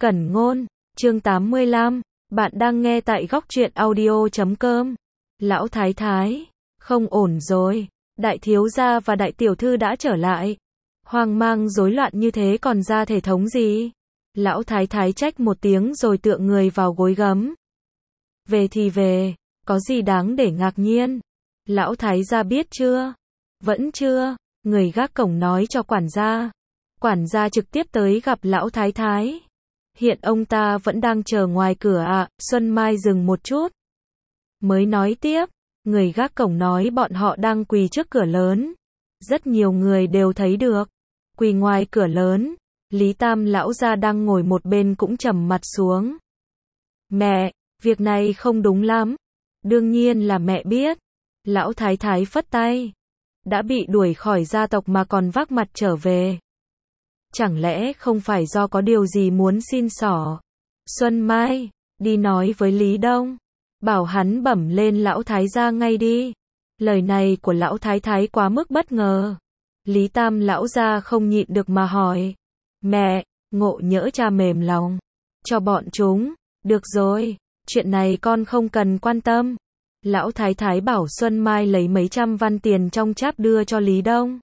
Cẩn Ngôn, chương 85, bạn đang nghe tại góc truyện audio.com. Lão Thái Thái, không ổn rồi, đại thiếu gia và đại tiểu thư đã trở lại. Hoang mang rối loạn như thế còn ra thể thống gì? Lão Thái Thái trách một tiếng rồi tựa người vào gối gấm. Về thì về, có gì đáng để ngạc nhiên? Lão Thái gia biết chưa? Vẫn chưa, người gác cổng nói cho quản gia. Quản gia trực tiếp tới gặp Lão Thái Thái. Hiện ông ta vẫn đang chờ ngoài cửa ạ. Xuân Mai dừng một chút, mới nói tiếp. Người gác cổng nói bọn họ đang quỳ trước cửa lớn. Rất nhiều người đều thấy được. Quỳ ngoài cửa lớn. Lý Tam lão gia đang ngồi một bên cũng trầm mặt xuống. Mẹ, việc này không đúng lắm. Đương nhiên là mẹ biết. Lão Thái Thái phất tay. Đã bị đuổi khỏi gia tộc mà còn vác mặt trở về. Chẳng lẽ không phải do có điều gì muốn xin xỏ? Xuân Mai, đi nói với Lý Đông. Bảo hắn bẩm lên Lão Thái gia ngay đi. Lời này của Lão Thái Thái quá mức bất ngờ. Lý Tam lão gia không nhịn được mà hỏi. Mẹ, ngộ nhỡ cha mềm lòng. Cho bọn chúng. Được rồi, chuyện này con không cần quan tâm. Lão Thái Thái bảo Xuân Mai lấy mấy trăm văn tiền trong cháp đưa cho Lý Đông.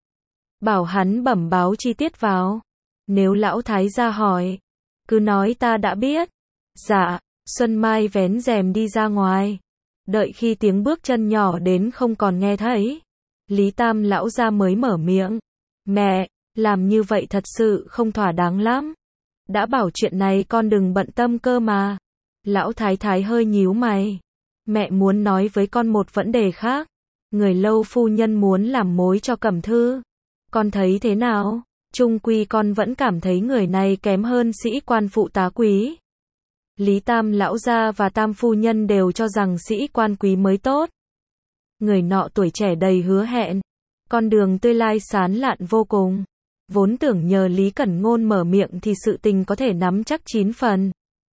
Bảo hắn bẩm báo chi tiết vào. Nếu Lão Thái gia hỏi, cứ nói ta đã biết. Dạ, Xuân Mai vén rèm đi ra ngoài. Đợi khi tiếng bước chân nhỏ đến không còn nghe thấy, Lý Tam lão gia mới mở miệng. Mẹ, làm như vậy thật sự không thỏa đáng lắm. Đã bảo chuyện này con đừng bận tâm cơ mà. Lão Thái Thái hơi nhíu mày. Mẹ muốn nói với con một vấn đề khác. Người lâu phu nhân muốn làm mối cho Cẩm Thư. Con thấy thế nào? Chung quy con vẫn cảm thấy người này kém hơn sĩ quan phụ tá quý. Lý Tam lão gia và Tam phu nhân đều cho rằng sĩ quan quý mới tốt. Người nọ tuổi trẻ đầy hứa hẹn. Con đường tươi lai sán lạn vô cùng. Vốn tưởng nhờ Lý Cẩn Ngôn mở miệng thì sự tình có thể nắm chắc 9 phần.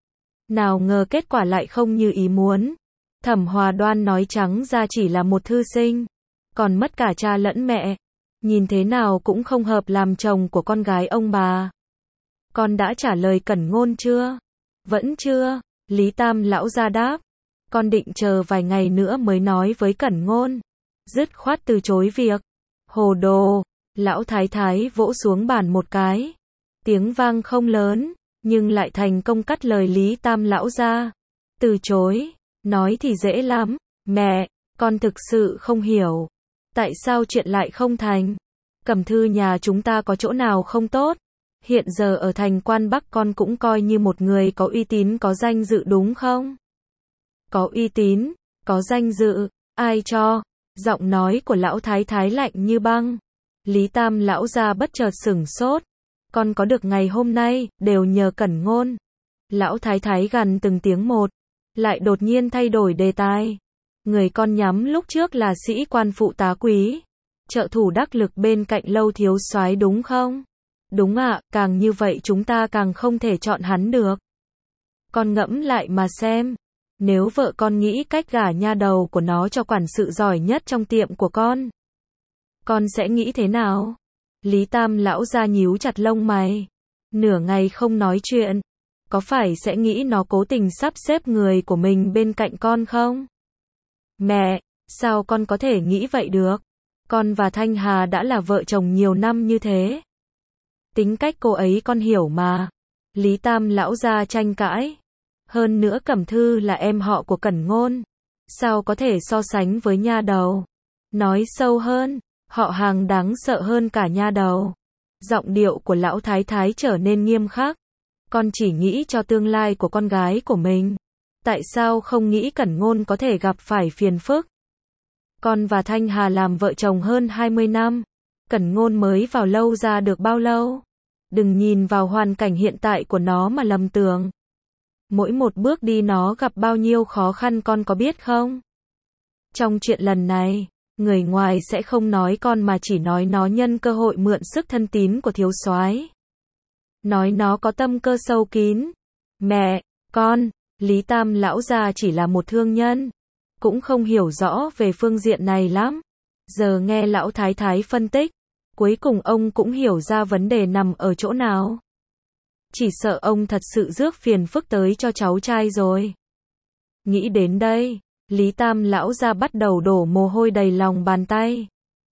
Nào ngờ kết quả lại không như ý muốn. Thẩm Hòa Đoan nói trắng ra chỉ là một thư sinh. Còn mất cả cha lẫn mẹ. Nhìn thế nào cũng không hợp làm chồng của con gái ông bà. Con đã trả lời Cẩn Ngôn chưa? Vẫn chưa, Lý Tam lão gia đáp. Con định chờ vài ngày nữa mới nói với Cẩn Ngôn. Dứt khoát từ chối việc. Hồ đồ, Lão Thái Thái vỗ xuống bàn một cái. Tiếng vang không lớn, nhưng lại thành công cắt lời Lý Tam lão gia. Từ chối, nói thì dễ lắm. Mẹ, con thực sự không hiểu. Tại sao chuyện lại không thành? Cẩm Thư nhà chúng ta có chỗ nào không tốt? Hiện giờ ở thành Quan Bắc con cũng coi như một người có uy tín có danh dự đúng không? Có uy tín, có danh dự, ai cho? Giọng nói của Lão Thái Thái lạnh như băng. Lý Tam lão gia bất chợt sửng sốt. Con có được ngày hôm nay, đều nhờ Cẩn Ngôn. Lão Thái Thái gằn từng tiếng một. Lại đột nhiên thay đổi đề tài. Người con nhắm lúc trước là sĩ quan phụ tá quý. Trợ thủ đắc lực bên cạnh Lâu thiếu soái đúng không? Đúng ạ, càng như vậy chúng ta càng không thể chọn hắn được. Con ngẫm lại mà xem. Nếu vợ con nghĩ cách gả nha đầu của nó cho quản sự giỏi nhất trong tiệm của con sẽ nghĩ thế nào? Lý Tam lão gia nhíu chặt lông mày. Nửa ngày không nói chuyện. Có phải sẽ nghĩ nó cố tình sắp xếp người của mình bên cạnh con không? Mẹ, sao con có thể nghĩ vậy được? Con và Thanh Hà đã là vợ chồng nhiều năm như thế. Tính cách cô ấy con hiểu mà. Lý Tam lão gia tranh cãi. Hơn nữa Cẩm Thư là em họ của Cẩn Ngôn. Sao có thể so sánh với nha đầu? Nói sâu hơn, họ hàng đáng sợ hơn cả nha đầu. Giọng điệu của Lão Thái Thái trở nên nghiêm khắc. Con chỉ nghĩ cho tương lai của con gái của mình. Tại sao không nghĩ Cẩn Ngôn có thể gặp phải phiền phức? Con và Thanh Hà làm vợ chồng hơn 20 năm. Cẩn Ngôn mới vào Lâu ra được bao lâu? Đừng nhìn vào hoàn cảnh hiện tại của nó mà lầm tưởng. Mỗi một bước đi nó gặp bao nhiêu khó khăn con có biết không? Trong chuyện lần này, người ngoài sẽ không nói con mà chỉ nói nó nhân cơ hội mượn sức thân tín của thiếu soái. Nói nó có tâm cơ sâu kín. Mẹ, con, Lý Tam lão gia chỉ là một thương nhân. Cũng không hiểu rõ về phương diện này lắm. Giờ nghe Lão Thái Thái phân tích. Cuối cùng ông cũng hiểu ra vấn đề nằm ở chỗ nào. Chỉ sợ ông thật sự rước phiền phức tới cho cháu trai rồi. Nghĩ đến đây, Lý Tam lão gia bắt đầu đổ mồ hôi đầy lòng bàn tay.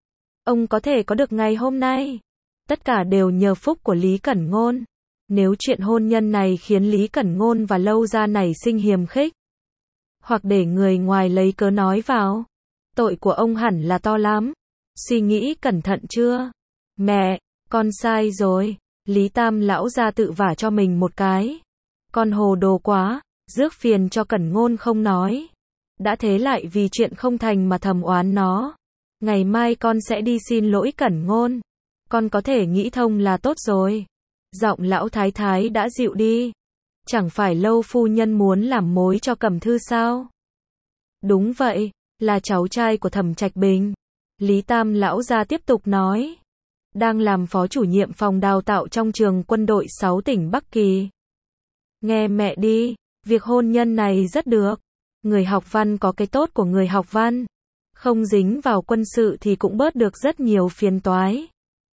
Ông có thể có được ngày hôm nay, tất cả đều nhờ phúc của Lý Cẩn Ngôn. Nếu chuyện hôn nhân này khiến Lý Cẩn Ngôn và Lâu gia nảy sinh hiềm khích, hoặc để người ngoài lấy cớ nói vào, tội của ông hẳn là to lắm. Suy nghĩ cẩn thận chưa? Mẹ, con sai rồi. Lý Tam lão gia tự vả cho mình một cái. Con hồ đồ quá, rước phiền cho Cẩn Ngôn không nói. Đã thế lại vì chuyện không thành mà thầm oán nó. Ngày mai con sẽ đi xin lỗi Cẩn Ngôn. Con có thể nghĩ thông là tốt rồi. Giọng lão thái thái đã dịu đi. Chẳng phải Lâu phu nhân muốn làm mối cho Cẩm Thư sao? Đúng vậy, là cháu trai của Thẩm Trạch Bình. Lý Tam lão gia tiếp tục nói. Đang làm phó chủ nhiệm phòng đào tạo trong trường quân đội 6 tỉnh Bắc Kỳ. Nghe mẹ đi, việc hôn nhân này rất được. Người học văn có cái tốt của người học văn. Không dính vào quân sự thì cũng bớt được rất nhiều phiền toái.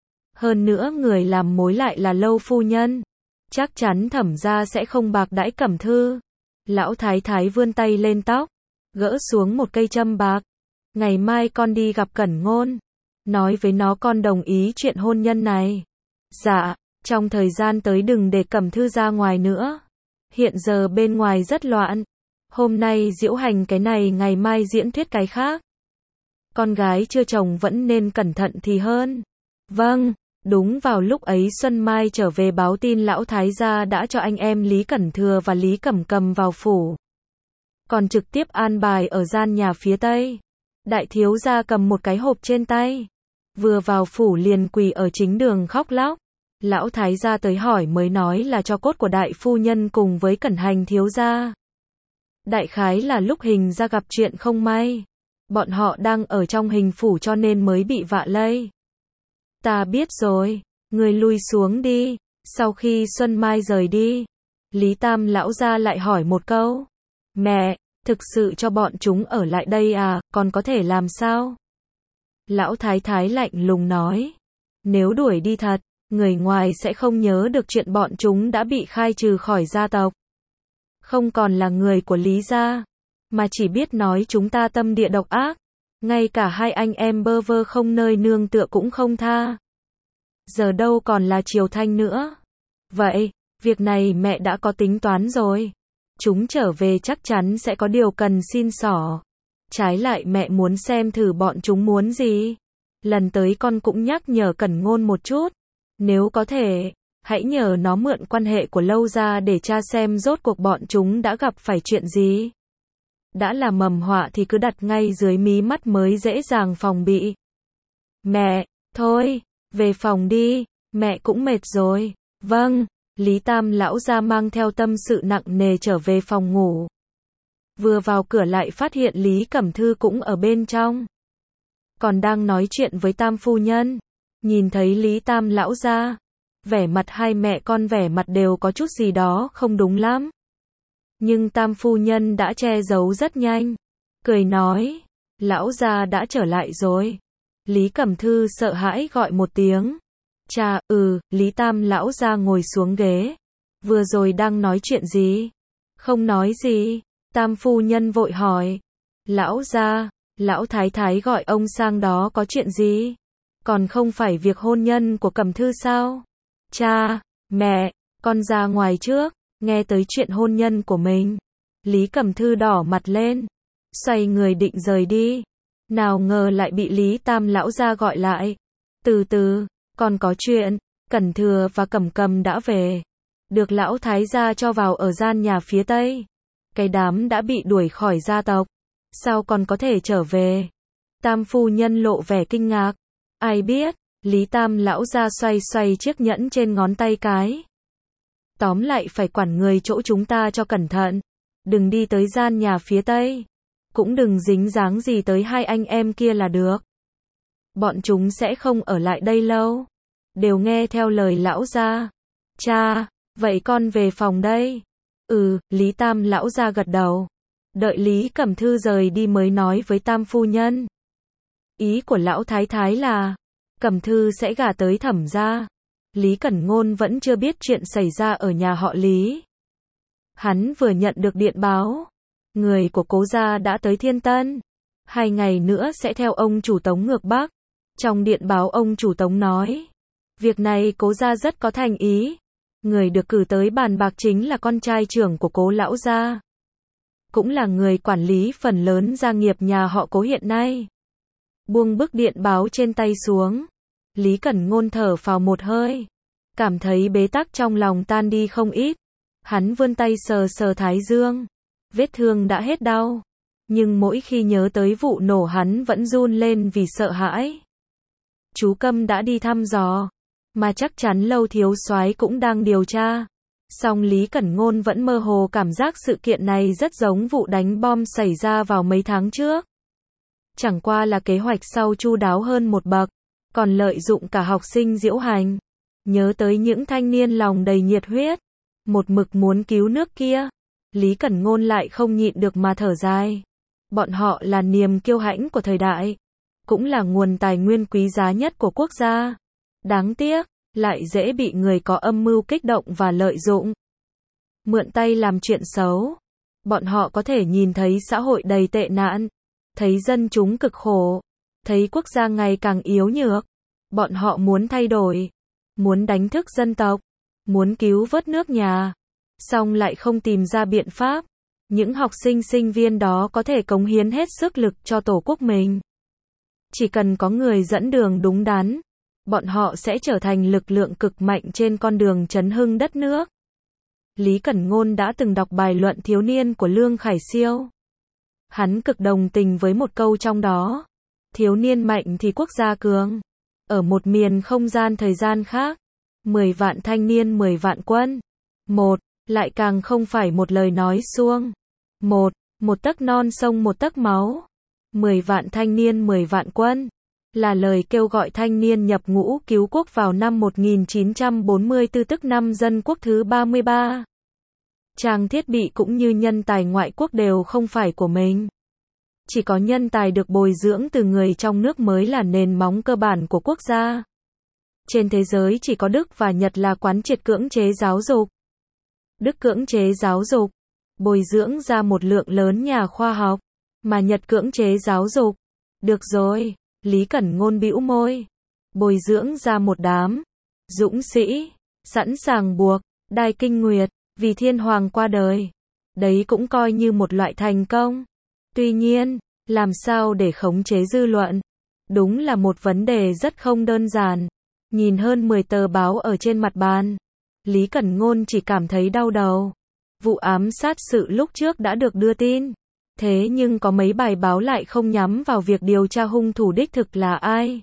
Hơn nữa người làm mối lại là Lâu phu nhân. Chắc chắn Thẩm gia sẽ không bạc đãi Cẩm Thư. Lão thái thái vươn tay lên tóc, gỡ xuống một cây châm bạc. Ngày mai con đi gặp Cẩn Ngôn. Nói với nó con đồng ý chuyện hôn nhân này. Dạ, trong thời gian tới đừng để Cẩm Thư ra ngoài nữa. Hiện giờ bên ngoài rất loạn. Hôm nay diễu hành cái này, ngày mai diễn thuyết cái khác. Con gái chưa chồng vẫn nên cẩn thận thì hơn. Vâng, đúng vào lúc ấy Xuân Mai trở về báo tin lão thái gia đã cho anh em Lý Cẩn Thừa và Lý Cẩm Cầm vào phủ. Còn trực tiếp an bài ở gian nhà phía tây. Đại thiếu gia cầm một cái hộp trên tay. Vừa vào phủ liền quỳ ở chính đường khóc lóc. Lão thái gia tới hỏi mới nói là cho cốt của đại phu nhân cùng với Cẩn Hành thiếu gia. Đại khái là lúc Hình gia gặp chuyện không may. Bọn họ đang ở trong Hình phủ cho nên mới bị vạ lây. Ta biết rồi, người lui xuống đi. Sau khi Xuân Mai rời đi, Lý Tam lão gia lại hỏi một câu. Mẹ, thực sự cho bọn chúng ở lại đây à, còn có thể làm sao? Lão thái thái lạnh lùng nói. Nếu đuổi đi thật, người ngoài sẽ không nhớ được chuyện bọn chúng đã bị khai trừ khỏi gia tộc. Không còn là người của Lý gia, mà chỉ biết nói chúng ta tâm địa độc ác. Ngay cả hai anh em bơ vơ không nơi nương tựa cũng không tha. Giờ đâu còn là Triều Thanh nữa. Vậy, việc này mẹ đã có tính toán rồi. Chúng trở về chắc chắn sẽ có điều cần xin xỏ. Trái lại mẹ muốn xem thử bọn chúng muốn gì. Lần tới con cũng nhắc nhở Cẩn Ngôn một chút. Nếu có thể, hãy nhờ nó mượn quan hệ của Lâu gia để tra xem rốt cuộc bọn chúng đã gặp phải chuyện gì. Đã là mầm họa thì cứ đặt ngay dưới mí mắt mới dễ dàng phòng bị. Mẹ, thôi, về phòng đi, mẹ cũng mệt rồi. Vâng, Lý Tam lão gia mang theo tâm sự nặng nề trở về phòng ngủ. Vừa vào cửa lại phát hiện Lý Cẩm Thư cũng ở bên trong. Còn đang nói chuyện với Tam phu nhân. Nhìn thấy Lý Tam lão gia, vẻ mặt hai mẹ con vẻ mặt đều có chút gì đó không đúng lắm. Nhưng Tam phu nhân đã che giấu rất nhanh. Cười nói, lão gia đã trở lại rồi. Lý Cẩm Thư sợ hãi gọi một tiếng. Cha, Lý Tam lão gia ngồi xuống ghế. Vừa rồi đang nói chuyện gì? Không nói gì. Tam phu nhân vội hỏi. Lão gia, lão thái thái gọi ông sang đó có chuyện gì? Còn không phải việc hôn nhân của Cẩm Thư sao? Cha, mẹ, con ra ngoài trước. Nghe tới chuyện hôn nhân của mình, Lý Cẩm Thư đỏ mặt lên, xoay người định rời đi. Nào ngờ lại bị Lý Tam lão gia gọi lại. Từ từ, còn có chuyện. Cẩn Thừa và Cẩm Cầm đã về. Được lão thái gia cho vào ở gian nhà phía tây. Cái đám đã bị đuổi khỏi gia tộc. Sao còn có thể trở về? Tam phu nhân lộ vẻ kinh ngạc. Ai biết? Lý Tam lão gia xoay xoay chiếc nhẫn trên ngón tay cái. Tóm lại phải quản người chỗ chúng ta cho cẩn thận. Đừng đi tới gian nhà phía tây. Cũng đừng dính dáng gì tới hai anh em kia là được. Bọn chúng sẽ không ở lại đây lâu. Đều nghe theo lời lão gia. Cha, vậy con về phòng đây. Lý Tam lão gia gật đầu. Đợi Lý Cẩm Thư rời đi mới nói với Tam phu nhân. Ý của lão thái thái là Cẩm Thư sẽ gả tới Thẩm gia. Lý Cẩn Ngôn vẫn chưa biết chuyện xảy ra ở nhà họ Lý. Hắn vừa nhận được điện báo, người của Cố gia đã tới Thiên Tân. 2 ngày nữa sẽ theo ông chủ Tống ngược Bắc. Trong điện báo ông chủ Tống nói, việc này Cố gia rất có thành ý. Người được cử tới bàn bạc chính là con trai trưởng của Cố lão gia, cũng là người quản lý phần lớn gia nghiệp nhà họ Cố hiện nay. Buông bức điện báo trên tay xuống, Lý Cẩn Ngôn thở phào một hơi, cảm thấy bế tắc trong lòng tan đi không ít. Hắn vươn tay sờ sờ thái dương, vết thương đã hết đau, nhưng mỗi khi nhớ tới vụ nổ hắn vẫn run lên vì sợ hãi. Chú Câm đã đi thăm dò, mà chắc chắn Lâu thiếu soái cũng đang điều tra. Song Lý Cẩn Ngôn vẫn mơ hồ cảm giác sự kiện này rất giống vụ đánh bom xảy ra vào mấy tháng trước. Chẳng qua là kế hoạch sau chu đáo hơn một bậc, còn lợi dụng cả học sinh diễu hành. Nhớ tới những thanh niên lòng đầy nhiệt huyết, một mực muốn cứu nước kia, Lý Cẩn Ngôn lại không nhịn được mà thở dài. Bọn họ là niềm kiêu hãnh của thời đại, cũng là nguồn tài nguyên quý giá nhất của quốc gia. Đáng tiếc, lại dễ bị người có âm mưu kích động và lợi dụng. Mượn tay làm chuyện xấu. Bọn họ có thể nhìn thấy xã hội đầy tệ nạn, thấy dân chúng cực khổ, thấy quốc gia ngày càng yếu nhược. Bọn họ muốn thay đổi, muốn đánh thức dân tộc, muốn cứu vớt nước nhà, song lại không tìm ra biện pháp. Những học sinh sinh viên đó có thể cống hiến hết sức lực cho tổ quốc mình. Chỉ cần có người dẫn đường đúng đắn, bọn họ sẽ trở thành lực lượng cực mạnh trên con đường chấn hưng đất nước. Lý Cẩn Ngôn đã từng đọc bài luận thiếu niên của Lương Khải Siêu. Hắn cực đồng tình với một câu trong đó. Thiếu niên mạnh thì quốc gia cường. Ở một miền không gian thời gian khác, 10 vạn thanh niên 10 vạn quân. Một, lại càng không phải một lời nói suông. Một tấc non sông một tấc máu. 10 vạn thanh niên 10 vạn quân. Là lời kêu gọi thanh niên nhập ngũ cứu quốc vào năm 1944 tức năm Dân Quốc thứ 33. Trang thiết bị cũng như nhân tài ngoại quốc đều không phải của mình. Chỉ có nhân tài được bồi dưỡng từ người trong nước mới là nền móng cơ bản của quốc gia. Trên thế giới chỉ có Đức và Nhật là quán triệt cưỡng chế giáo dục. Đức cưỡng chế giáo dục, bồi dưỡng ra một lượng lớn nhà khoa học, mà Nhật cưỡng chế giáo dục. Được rồi, Lý Cẩn Ngôn bĩu môi. Bồi dưỡng ra một đám dũng sĩ, sẵn sàng buộc đai kinh nguyệt, vì thiên hoàng qua đời. Đấy cũng coi như một loại thành công. Tuy nhiên, làm sao để khống chế dư luận? Đúng là một vấn đề rất không đơn giản. Nhìn hơn 10 tờ báo ở trên mặt bàn, Lý Cẩn Ngôn chỉ cảm thấy đau đầu. Vụ ám sát sự lúc trước đã được đưa tin. Thế nhưng có mấy bài báo lại không nhắm vào việc điều tra hung thủ đích thực là ai,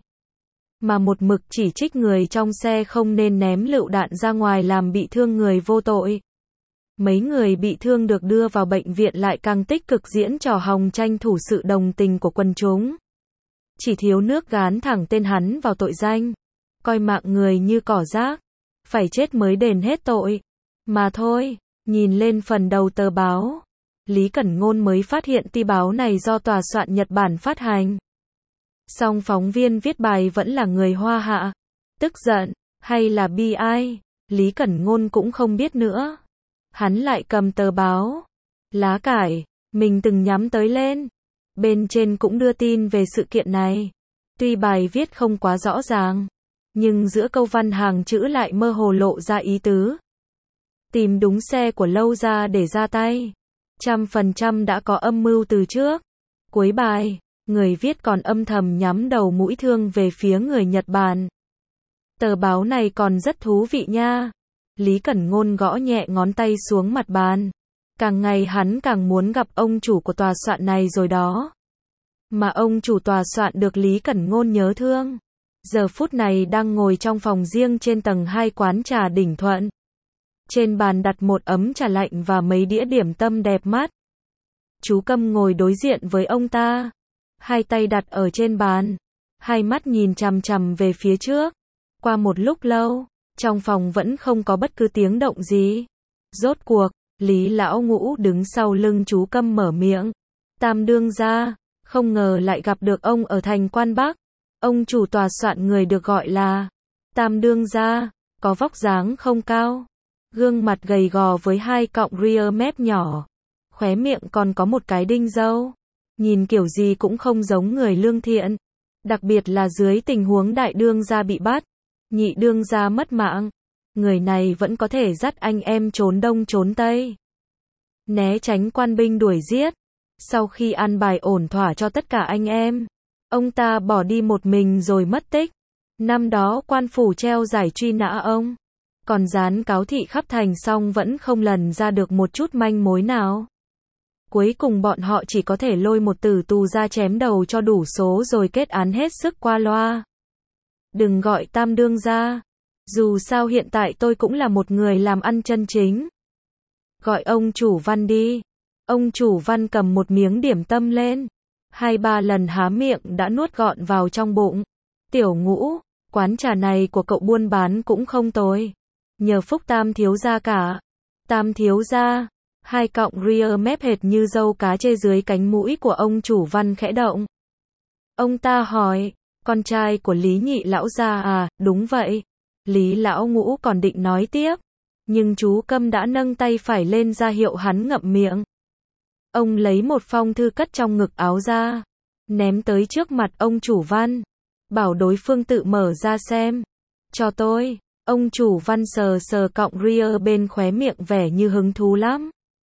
mà một mực chỉ trích người trong xe không nên ném lựu đạn ra ngoài làm bị thương người vô tội. Mấy người bị thương được đưa vào bệnh viện lại càng tích cực diễn trò hòng tranh thủ sự đồng tình của quần chúng. Chỉ thiếu nước gán thẳng tên hắn vào tội danh, coi mạng người như cỏ rác, phải chết mới đền hết tội. Mà thôi, nhìn lên phần đầu tờ báo, Lý Cẩn Ngôn mới phát hiện ti báo này do tòa soạn Nhật Bản phát hành. Song phóng viên viết bài vẫn là người Hoa Hạ. Tức giận, hay là bi ai, Lý Cẩn Ngôn cũng không biết nữa. Hắn lại cầm tờ báo, lá cải, mình từng nhắm tới lên. Bên trên cũng đưa tin về sự kiện này. Tuy bài viết không quá rõ ràng, nhưng giữa câu văn hàng chữ lại mơ hồ lộ ra ý tứ. Tìm đúng xe của Lâu ra để ra tay. 100% đã có âm mưu từ trước. Cuối bài, người viết còn âm thầm nhắm đầu mũi thương về phía người Nhật Bản. Tờ báo này còn rất thú vị nha. Lý Cẩn Ngôn gõ nhẹ ngón tay xuống mặt bàn. Càng ngày hắn càng muốn gặp ông chủ của tòa soạn này rồi đó. Mà ông chủ tòa soạn được Lý Cẩn Ngôn nhớ thương. Giờ phút này đang ngồi trong phòng riêng trên tầng 2 quán trà Đỉnh Thuận. Trên bàn đặt một ấm trà lạnh và mấy đĩa điểm tâm đẹp mắt. Chú Câm ngồi đối diện với ông ta. Hai tay đặt ở trên bàn. Hai mắt nhìn chằm chằm về phía trước. Qua một lúc lâu, trong phòng vẫn không có bất cứ tiếng động gì. Rốt cuộc, Lý Lão Ngũ đứng sau lưng chú Câm mở miệng. Tam đương gia, không ngờ lại gặp được ông ở thành Quan Bắc. Ông chủ tòa soạn người được gọi là Tam đương gia, có vóc dáng không cao, gương mặt gầy gò với hai cọng rear mép nhỏ, khóe miệng còn có một cái đinh râu, nhìn kiểu gì cũng không giống người lương thiện, đặc biệt là dưới tình huống đại đương gia bị bắt, nhị đương gia mất mạng, người này vẫn có thể dắt anh em trốn đông trốn tây, né tránh quan binh đuổi giết. Sau khi an bài ổn thỏa cho tất cả anh em, ông ta bỏ đi một mình rồi mất tích. Năm đó quan phủ treo giải truy nã ông, còn dán cáo thị khắp thành xong vẫn không lần ra được một chút manh mối nào. Cuối cùng bọn họ chỉ có thể lôi một tử tù ra chém đầu cho đủ số rồi kết án hết sức qua loa. Đừng gọi tam đương gia, dù sao hiện tại tôi cũng là một người làm ăn chân chính. Gọi ông chủ Văn đi. Ông chủ Văn cầm một miếng điểm tâm lên, 2-3 lần há miệng đã nuốt gọn vào trong bụng. Tiểu Ngũ, quán trà này của cậu buôn bán cũng không tồi. Nhờ phúc tam thiếu gia cả. Tam thiếu gia, hai cọng rear mép hệt như dâu cá chê dưới cánh mũi của ông chủ Văn khẽ động. Ông ta hỏi, con trai của Lý nhị lão gia à? Đúng vậy. Lý lão Ngũ còn định nói tiếp, nhưng chú Câm đã nâng tay phải lên ra hiệu hắn ngậm miệng. Ông lấy một phong thư cất trong ngực áo ra, ném tới trước mặt ông chủ Văn, bảo đối phương tự mở ra xem. Cho tôi. Ông chủ Văn sờ sờ cọng rear bên khóe miệng vẻ như hứng thú lắm.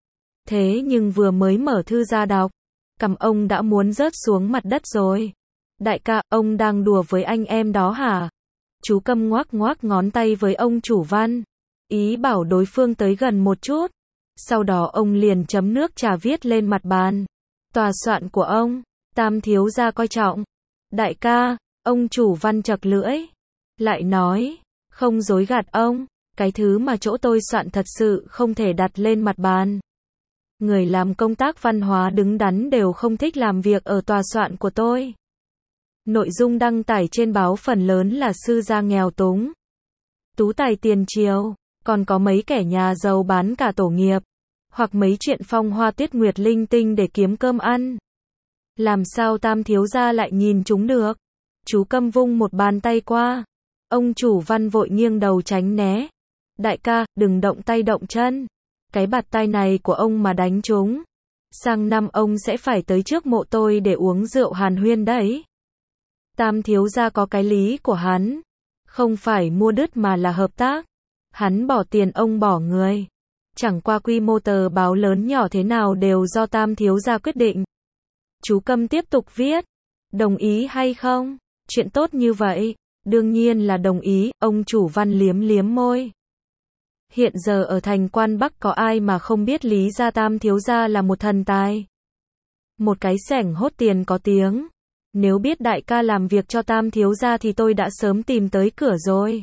Thế nhưng vừa mới mở thư ra đọc, cằm ông đã muốn rớt xuống mặt đất rồi. Đại ca, ông đang đùa với anh em đó hả? Chú Câm ngoác ngoác ngón tay với ông chủ Văn, ý bảo đối phương tới gần một chút. Sau đó ông liền chấm nước trà viết lên mặt bàn. Tòa soạn của ông, tam thiếu gia coi trọng. Đại ca, ông chủ Văn chật lưỡi, lại nói, không dối gạt ông, cái thứ mà chỗ tôi soạn thật sự không thể đặt lên mặt bàn. Người làm công tác văn hóa đứng đắn đều không thích làm việc ở tòa soạn của tôi. Nội dung đăng tải trên báo phần lớn là sư gia nghèo túng, tú tài tiền triều, còn có mấy kẻ nhà giàu bán cả tổ nghiệp, hoặc mấy chuyện phong hoa tuyết nguyệt linh tinh để kiếm cơm ăn. Làm sao tam thiếu gia lại nhìn chúng được? Chú Câm vung một bàn tay qua. Ông chủ Văn vội nghiêng đầu tránh né. Đại ca, đừng động tay động chân. Cái bạt tai này của ông mà đánh trúng, sang năm ông sẽ phải tới trước mộ tôi để uống rượu hàn huyên đấy. Tam thiếu gia có cái lý của hắn. Không phải mua đứt mà là hợp tác. Hắn bỏ tiền ông bỏ người. Chẳng qua quy mô tờ báo lớn nhỏ thế nào đều do tam thiếu gia quyết định. Chú Câm tiếp tục viết. Đồng ý hay không? Chuyện tốt như vậy. Đương nhiên là đồng ý, ông chủ Văn liếm liếm môi. Hiện giờ ở thành Quan Bắc có ai mà không biết Lý gia tam thiếu gia là một thần tài. Một cái xẻng hốt tiền có tiếng. Nếu biết đại ca làm việc cho tam thiếu gia thì tôi đã sớm tìm tới cửa rồi.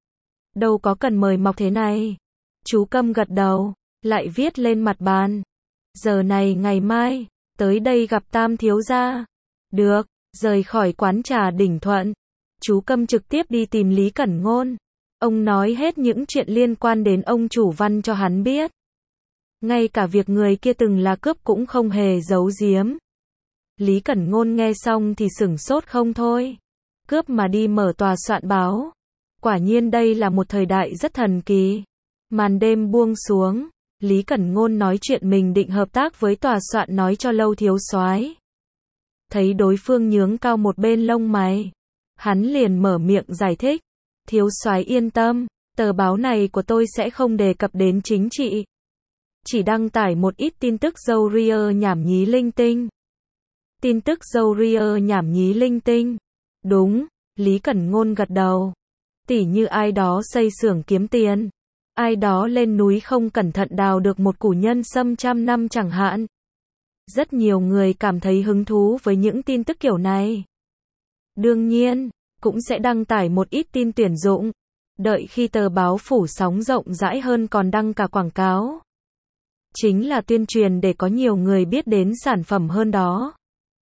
Đâu có cần mời mọc thế này. Chú Câm gật đầu, lại viết lên mặt bàn. Giờ này ngày mai, tới đây gặp tam thiếu gia. Được, rời khỏi quán trà Đỉnh Thuận. Chú Câm trực tiếp đi tìm Lý Cẩn Ngôn. Ông nói hết những chuyện liên quan đến ông chủ Văn cho hắn biết. Ngay cả việc người kia từng là cướp cũng không hề giấu giếm. Lý Cẩn Ngôn nghe xong thì sửng sốt không thôi. Cướp mà đi mở tòa soạn báo. Quả nhiên đây là một thời đại rất thần kỳ. Màn đêm buông xuống, Lý Cẩn Ngôn nói chuyện mình định hợp tác với tòa soạn nói cho Lâu thiếu soái. Thấy đối phương nhướng cao một bên lông mày, hắn liền mở miệng giải thích. Thiếu soái yên tâm, tờ báo này của tôi sẽ không đề cập đến chính trị. Chỉ đăng tải một ít tin tức râu ria nhảm nhí linh tinh. Tin tức râu ria nhảm nhí linh tinh. Đúng, Lý Cẩn Ngôn gật đầu. Tỉ như ai đó xây xưởng kiếm tiền. Ai đó lên núi không cẩn thận đào được một củ nhân sâm 100 năm chẳng hạn. Rất nhiều người cảm thấy hứng thú với những tin tức kiểu này. Đương nhiên, cũng sẽ đăng tải một ít tin tuyển dụng. Đợi khi tờ báo phủ sóng rộng rãi hơn còn đăng cả quảng cáo. Chính là tuyên truyền để có nhiều người biết đến sản phẩm hơn đó.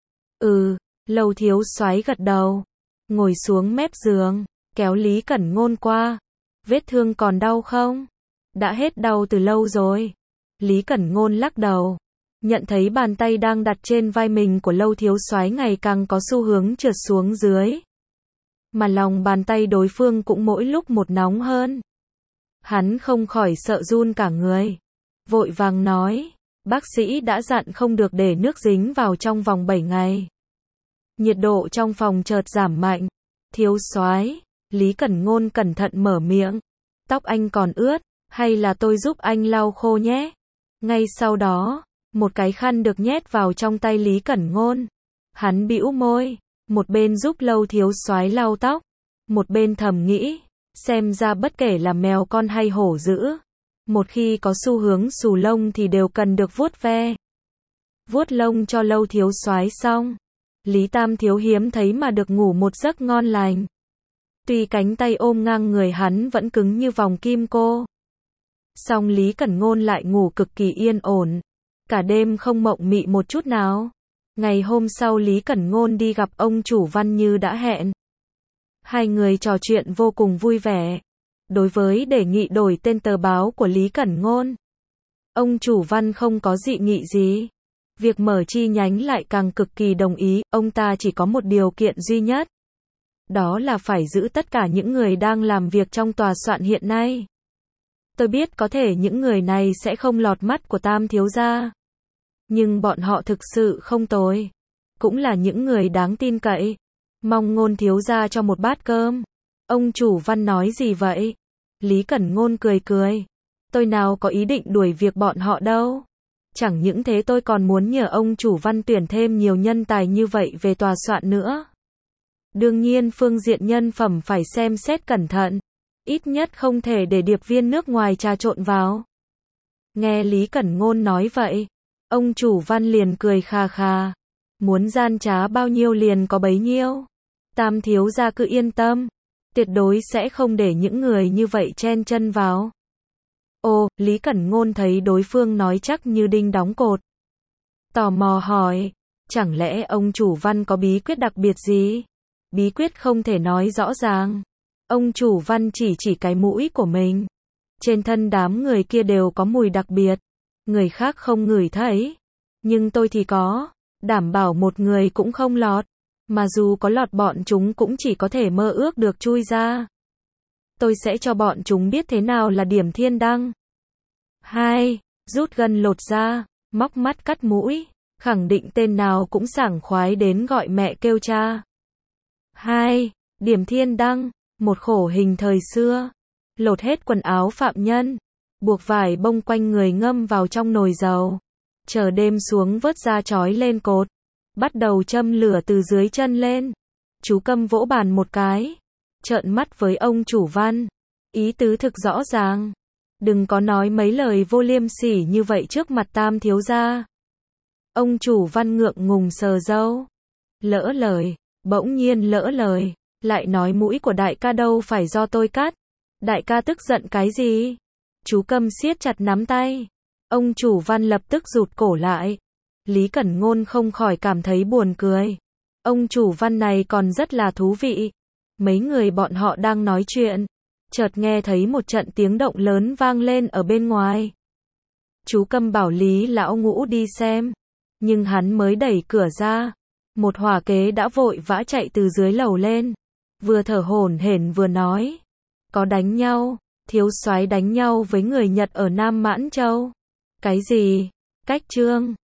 Lâu thiếu soái gật đầu. Ngồi xuống mép giường, kéo Lý Cẩn Ngôn qua. Vết thương còn đau không? Đã hết đau từ lâu rồi. Lý Cẩn Ngôn lắc đầu. Nhận thấy bàn tay đang đặt trên vai mình của Lâu thiếu soái ngày càng có xu hướng trượt xuống dưới. Mà lòng bàn tay đối phương cũng mỗi lúc một nóng hơn. Hắn không khỏi sợ run cả người. Vội vàng nói, bác sĩ đã dặn không được để nước dính vào trong vòng 7 ngày. Nhiệt độ trong phòng chợt giảm mạnh. Thiếu soái, Lý Cẩn Ngôn cẩn thận mở miệng. Tóc anh còn ướt, hay là tôi giúp anh lau khô nhé? Ngay sau đó, một cái khăn được nhét vào trong tay Lý Cẩn Ngôn. Hắn bĩu môi, một bên giúp Lâu thiếu soái lau tóc, một bên thầm nghĩ, xem ra bất kể là mèo con hay hổ dữ, một khi có xu hướng xù lông thì đều cần được vuốt ve. Vuốt lông cho Lâu thiếu soái xong, Lý Tam thiếu hiếm thấy mà được ngủ một giấc ngon lành. Tuy cánh tay ôm ngang người hắn vẫn cứng như vòng kim cô, song Lý Cẩn Ngôn lại ngủ cực kỳ yên ổn, cả đêm không mộng mị một chút nào. Ngày hôm sau Lý Cẩn Ngôn đi gặp ông chủ Văn như đã hẹn. Hai người trò chuyện vô cùng vui vẻ. Đối với đề nghị đổi tên tờ báo của Lý Cẩn Ngôn, ông chủ Văn không có dị nghị gì. Việc mở chi nhánh lại càng cực kỳ đồng ý, ông ta chỉ có một điều kiện duy nhất. Đó là phải giữ tất cả những người đang làm việc trong tòa soạn hiện nay. Tôi biết có thể những người này sẽ không lọt mắt của Tam thiếu gia, nhưng bọn họ thực sự không tồi, cũng là những người đáng tin cậy. Mong Ngôn thiếu gia cho một bát cơm. Ông chủ Văn nói gì vậy? Lý Cẩn Ngôn cười cười. Tôi nào có ý định đuổi việc bọn họ đâu. Chẳng những thế tôi còn muốn nhờ ông chủ Văn tuyển thêm nhiều nhân tài như vậy về tòa soạn nữa. Đương nhiên phương diện nhân phẩm phải xem xét cẩn thận. Ít nhất không thể để điệp viên nước ngoài trà trộn vào. Nghe Lý Cẩn Ngôn nói vậy, ông chủ Văn liền cười khà khà. Muốn gian trá bao nhiêu liền có bấy nhiêu. Tam thiếu gia cứ yên tâm. Tuyệt đối sẽ không để những người như vậy chen chân vào. Ồ, Lý Cẩn Ngôn thấy đối phương nói chắc như đinh đóng cột. Tò mò hỏi, chẳng lẽ ông chủ Văn có bí quyết đặc biệt gì? Bí quyết không thể nói rõ ràng. Ông chủ Văn chỉ cái mũi của mình. Trên thân đám người kia đều có mùi đặc biệt. Người khác không ngửi thấy. Nhưng tôi thì có. Đảm bảo một người cũng không lọt. Mà dù có lọt bọn chúng cũng chỉ có thể mơ ước được chui ra. Tôi sẽ cho bọn chúng biết thế nào là điểm thiên đăng. 2. Rút gân lột da, móc mắt cắt mũi. Khẳng định tên nào cũng sảng khoái đến gọi mẹ kêu cha. 2. Điểm thiên đăng, một khổ hình thời xưa. Lột hết quần áo phạm nhân, buộc vải bông quanh người ngâm vào trong nồi dầu. Chờ đêm xuống vớt ra trói lên cột. Bắt đầu châm lửa từ dưới chân lên. Chú Câm vỗ bàn một cái. Trợn mắt với ông chủ Văn. Ý tứ thực rõ ràng. Đừng có nói mấy lời vô liêm sỉ như vậy trước mặt Tam thiếu gia. Ông chủ Văn ngượng ngùng sờ râu. Lỡ lời, bỗng nhiên lỡ lời. Lại nói mũi của đại ca đâu phải do tôi cắt. Đại ca tức giận cái gì? Chú Câm siết chặt nắm tay. Ông chủ Văn lập tức rụt cổ lại. Lý Cẩn Ngôn không khỏi cảm thấy buồn cười. Ông chủ Văn này còn rất là thú vị. Mấy người bọn họ đang nói chuyện. Chợt nghe thấy một trận tiếng động lớn vang lên ở bên ngoài. Chú Câm bảo Lý lão ngũ đi xem. Nhưng hắn mới đẩy cửa ra. Một hỏa kế đã vội vã chạy từ dưới lầu lên. Vừa thở hổn hển vừa nói. Có đánh nhau. Thiếu soái đánh nhau với người Nhật ở Nam Mãn Châu. Cái gì? Cách trương.